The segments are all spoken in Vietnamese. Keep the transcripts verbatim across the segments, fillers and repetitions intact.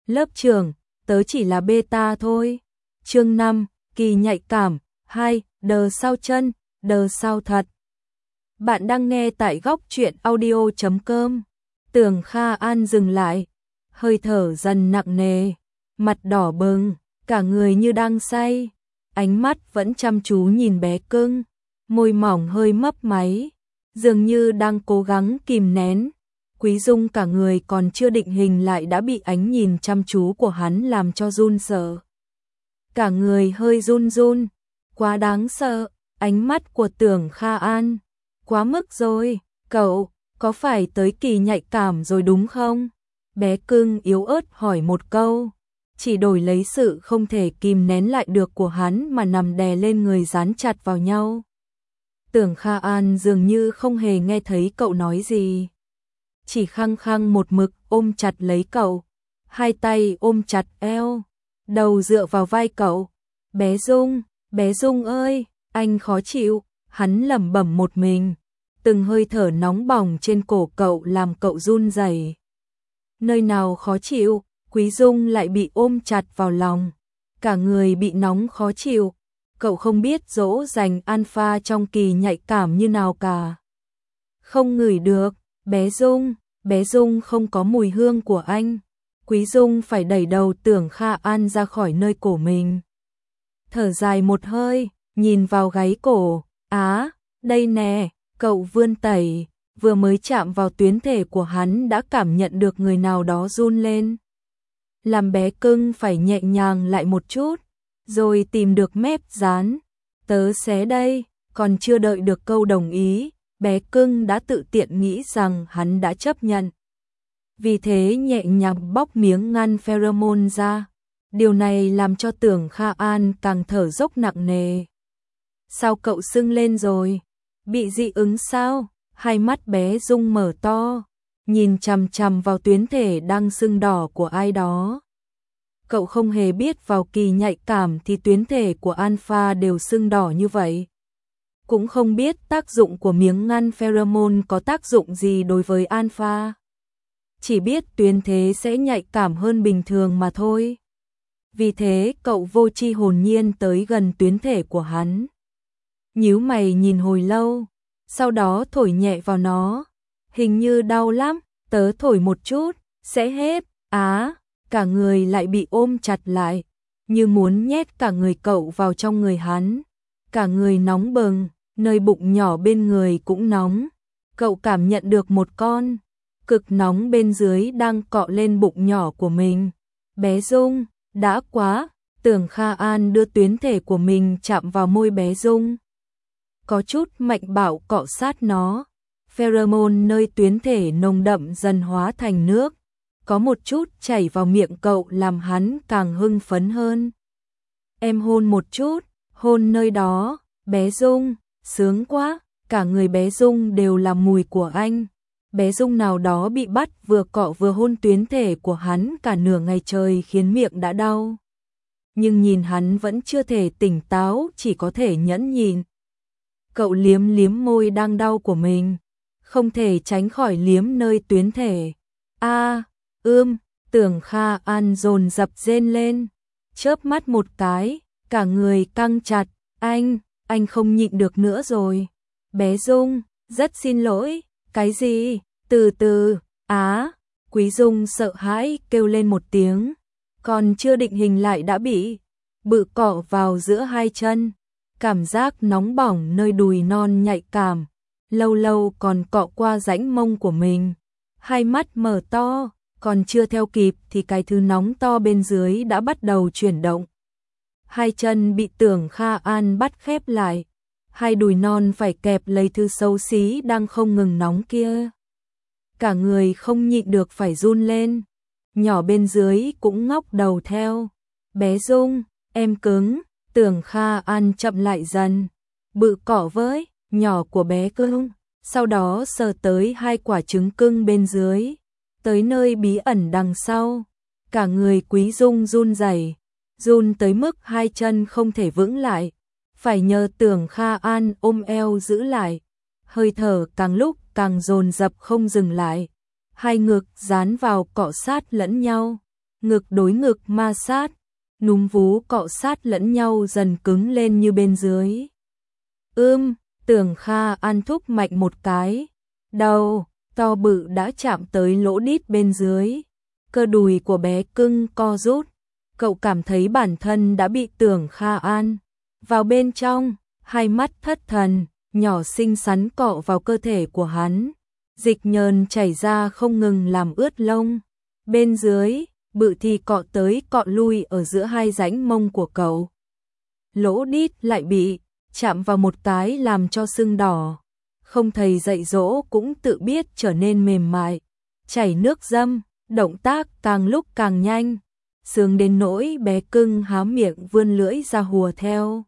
Lớp trưởng, tớ chỉ là beta thôi. Chương năm, kỳ nhạy cảm, hai, đờ sau chân, đờ sau thật. Bạn đang nghe tại góc truyện audio chấm com. Tưởng Kha An dừng lại, hơi thở dần nặng nề, mặt đỏ bừng, cả người như đang say, ánh mắt vẫn chăm chú nhìn bé cưng, môi mỏng hơi mấp máy, dường như đang cố gắng kìm nén. Quý Dung cả người còn chưa định hình lại đã bị ánh nhìn chăm chú của hắn làm cho run sợ. Cả người hơi run run, quá đáng sợ, ánh mắt của Tưởng Kha An, quá mức rồi, cậu, có phải tới kỳ nhạy cảm rồi đúng không? Bé cưng yếu ớt hỏi một câu, chỉ đổi lấy sự không thể kìm nén lại được của hắn mà nằm đè lên người dán chặt vào nhau. Tưởng Kha An dường như không hề nghe thấy cậu nói gì, chỉ khăng khăng một mực ôm chặt lấy cậu, hai tay ôm chặt eo, đầu dựa vào vai cậu. Bé Dung, bé Dung ơi, anh khó chịu, hắn lẩm bẩm một mình, từng hơi thở nóng bỏng trên cổ cậu làm cậu run rẩy. Nơi nào khó chịu, Quý Dung lại bị ôm chặt vào lòng, cả người bị nóng khó chịu, cậu không biết dỗ dành alpha trong kỳ nhạy cảm như nào cả. Không ngửi được, bé Dung, bé Dung không có mùi hương của anh. Quý Dung phải đẩy đầu Tưởng Kha An ra khỏi nơi cổ mình. Thở dài một hơi, nhìn vào gáy cổ, á, đây nè, cậu vươn tẩy, vừa mới chạm vào tuyến thể của hắn đã cảm nhận được người nào đó run lên. Làm bé cưng phải nhẹ nhàng lại một chút, rồi tìm được mép dán. Tớ xé đây, còn chưa đợi được câu đồng ý, bé cưng đã tự tiện nghĩ rằng hắn đã chấp nhận. Vì thế nhẹ nhàng bóc miếng ngăn pheromone ra. Điều này làm cho Tưởng Kha An càng thở dốc nặng nề. Sao cậu sưng lên rồi? Bị dị ứng sao? Hai mắt bé Dung mở to, nhìn chằm chằm vào tuyến thể đang sưng đỏ của ai đó. Cậu không hề biết vào kỳ nhạy cảm thì tuyến thể của alpha đều sưng đỏ như vậy. Cũng không biết tác dụng của miếng ngăn pheromone có tác dụng gì đối với alpha. Chỉ biết tuyến thế sẽ nhạy cảm hơn bình thường mà thôi. Vì thế cậu vô tri hồn nhiên tới gần tuyến thể của hắn. Nhíu mày nhìn hồi lâu, sau đó thổi nhẹ vào nó. Hình như đau lắm, tớ thổi một chút, sẽ hết. Á, cả người lại bị ôm chặt lại, như muốn nhét cả người cậu vào trong người hắn. Cả người nóng bừng, nơi bụng nhỏ bên người cũng nóng. Cậu cảm nhận được một con cực nóng bên dưới đang cọ lên bụng nhỏ của mình. Bé Dung, đã quá, Tưởng Kha An đưa tuyến thể của mình chạm vào môi bé Dung. Có chút mạnh bạo cọ sát nó. Pheromone nơi tuyến thể nồng đậm dần hóa thành nước. Có một chút chảy vào miệng cậu làm hắn càng hưng phấn hơn. Em hôn một chút, hôn nơi đó, bé Dung, sướng quá, cả người bé Dung đều là mùi của anh. Bé Dung nào đó bị bắt vừa cọ vừa hôn tuyến thể của hắn cả nửa ngày trời khiến miệng đã đau. Nhưng nhìn hắn vẫn chưa thể tỉnh táo, chỉ có thể nhẫn nhịn. Cậu liếm liếm môi đang đau của mình, không thể tránh khỏi liếm nơi tuyến thể. A, ưm, Tưởng Kha An dồn dập rên lên, chớp mắt một cái, cả người căng chặt. Anh, anh không nhịn được nữa rồi. Bé Dung, rất xin lỗi. Cái gì? Từ từ, á, Quý Dung sợ hãi kêu lên một tiếng, còn chưa định hình lại đã bị bự cọ vào giữa hai chân, cảm giác nóng bỏng nơi đùi non nhạy cảm, lâu lâu còn cọ qua rãnh mông của mình. Hai mắt mở to, còn chưa theo kịp thì cái thứ nóng to bên dưới đã bắt đầu chuyển động. Hai chân bị Tưởng Kha An bắt khép lại, hai đùi non phải kẹp lấy thứ xấu xí đang không ngừng nóng kia. Cả người không nhịn được phải run lên, nhỏ bên dưới cũng ngóc đầu theo. Bé Dung, em cứng. Tưởng Kha An chậm lại dần, bự cỏ với nhỏ của bé cưng, sau đó sờ tới hai quả trứng cưng bên dưới, tới nơi bí ẩn đằng sau. Cả người Quý Dung run rẩy, run tới mức hai chân không thể vững lại, phải nhờ Tưởng Kha An ôm eo giữ lại. Hơi thở càng lúc càng dồn dập không dừng lại, hai ngực dán vào cọ sát lẫn nhau. ngực đối ngực ma sát, núm vú cọ sát lẫn nhau dần cứng lên như bên dưới. Ưm, Tưởng Kha An thúc mạnh một cái, đầu to bự đã chạm tới lỗ đít bên dưới, cơ đùi của bé cưng co rút, cậu cảm thấy bản thân đã bị Tưởng Kha An vào bên trong, hai mắt thất thần, nhỏ xinh xắn cọ vào cơ thể của hắn, dịch nhờn chảy ra không ngừng làm ướt lông. Bên dưới, bự thì cọ tới cọ lui ở giữa hai rãnh mông của cậu. Lỗ đít lại bị chạm vào một cái làm cho sưng đỏ. Không thầy dạy dỗ cũng tự biết trở nên mềm mại, chảy nước dâm, động tác càng lúc càng nhanh, sướng đến nỗi bé cưng há miệng vươn lưỡi ra hùa theo.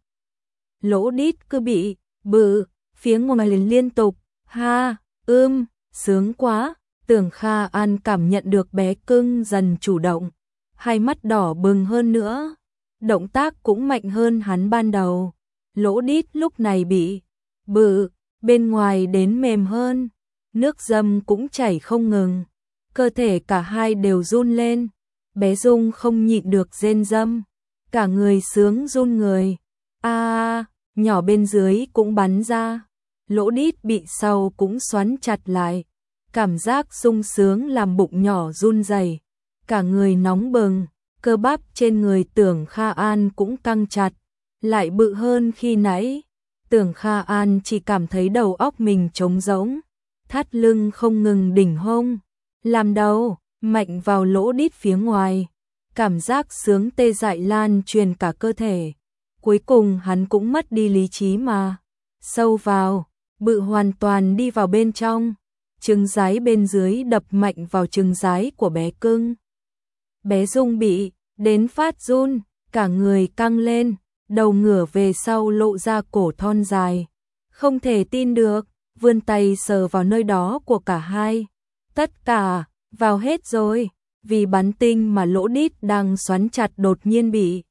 Lỗ đít cứ bị bự, phía ngoài liền liên tục, ha, ưm, sướng quá. Tưởng Kha An cảm nhận được bé cưng dần chủ động, hai mắt đỏ bừng hơn nữa, động tác cũng mạnh hơn hắn ban đầu. Lỗ đít lúc này bị bự, bên ngoài đến mềm hơn, nước dâm cũng chảy không ngừng, cơ thể cả hai đều run lên, bé Dung không nhịn được rên râm, cả người sướng run người. A, nhỏ bên dưới cũng bắn ra, lỗ đít bị sau cũng xoắn chặt lại. Cảm giác sung sướng làm bụng nhỏ run rẩy, cả người nóng bừng, cơ bắp trên người Tưởng Kha An cũng căng chặt, lại bự hơn khi nãy. Tưởng Kha An chỉ cảm thấy đầu óc mình trống rỗng, thắt lưng không ngừng đỉnh hông, làm đầu mạnh vào lỗ đít phía ngoài, cảm giác sướng tê dại lan truyền cả cơ thể. Cuối cùng hắn cũng mất đi lý trí mà sâu vào, bự hoàn toàn đi vào bên trong. Trứng giái bên dưới đập mạnh vào trứng giái của bé cưng. Bé Dung bị đến phát run, cả người căng lên, đầu ngửa về sau lộ ra cổ thon dài. Không thể tin được, vươn tay sờ vào nơi đó của cả hai. Tất cả, vào hết rồi, vì bắn tinh mà lỗ đít đang xoắn chặt đột nhiên bị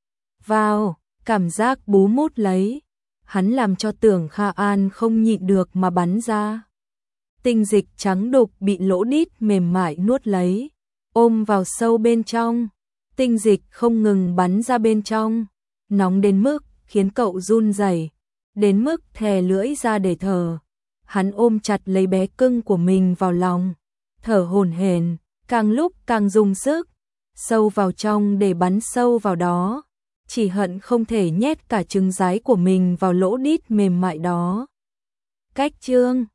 vào, cảm giác bú mút lấy. Hắn làm cho Tưởng Kha An không nhịn được mà bắn ra. Tinh dịch trắng đục bị lỗ đít mềm mại nuốt lấy, ôm vào sâu bên trong, tinh dịch không ngừng bắn ra bên trong, nóng đến mức khiến cậu run rẩy, đến mức thè lưỡi ra để thở. Hắn ôm chặt lấy bé cưng của mình vào lòng, thở hổn hển, càng lúc càng dùng sức, sâu vào trong để bắn sâu vào đó, chỉ hận không thể nhét cả trứng giái của mình vào lỗ đít mềm mại đó. Cách chương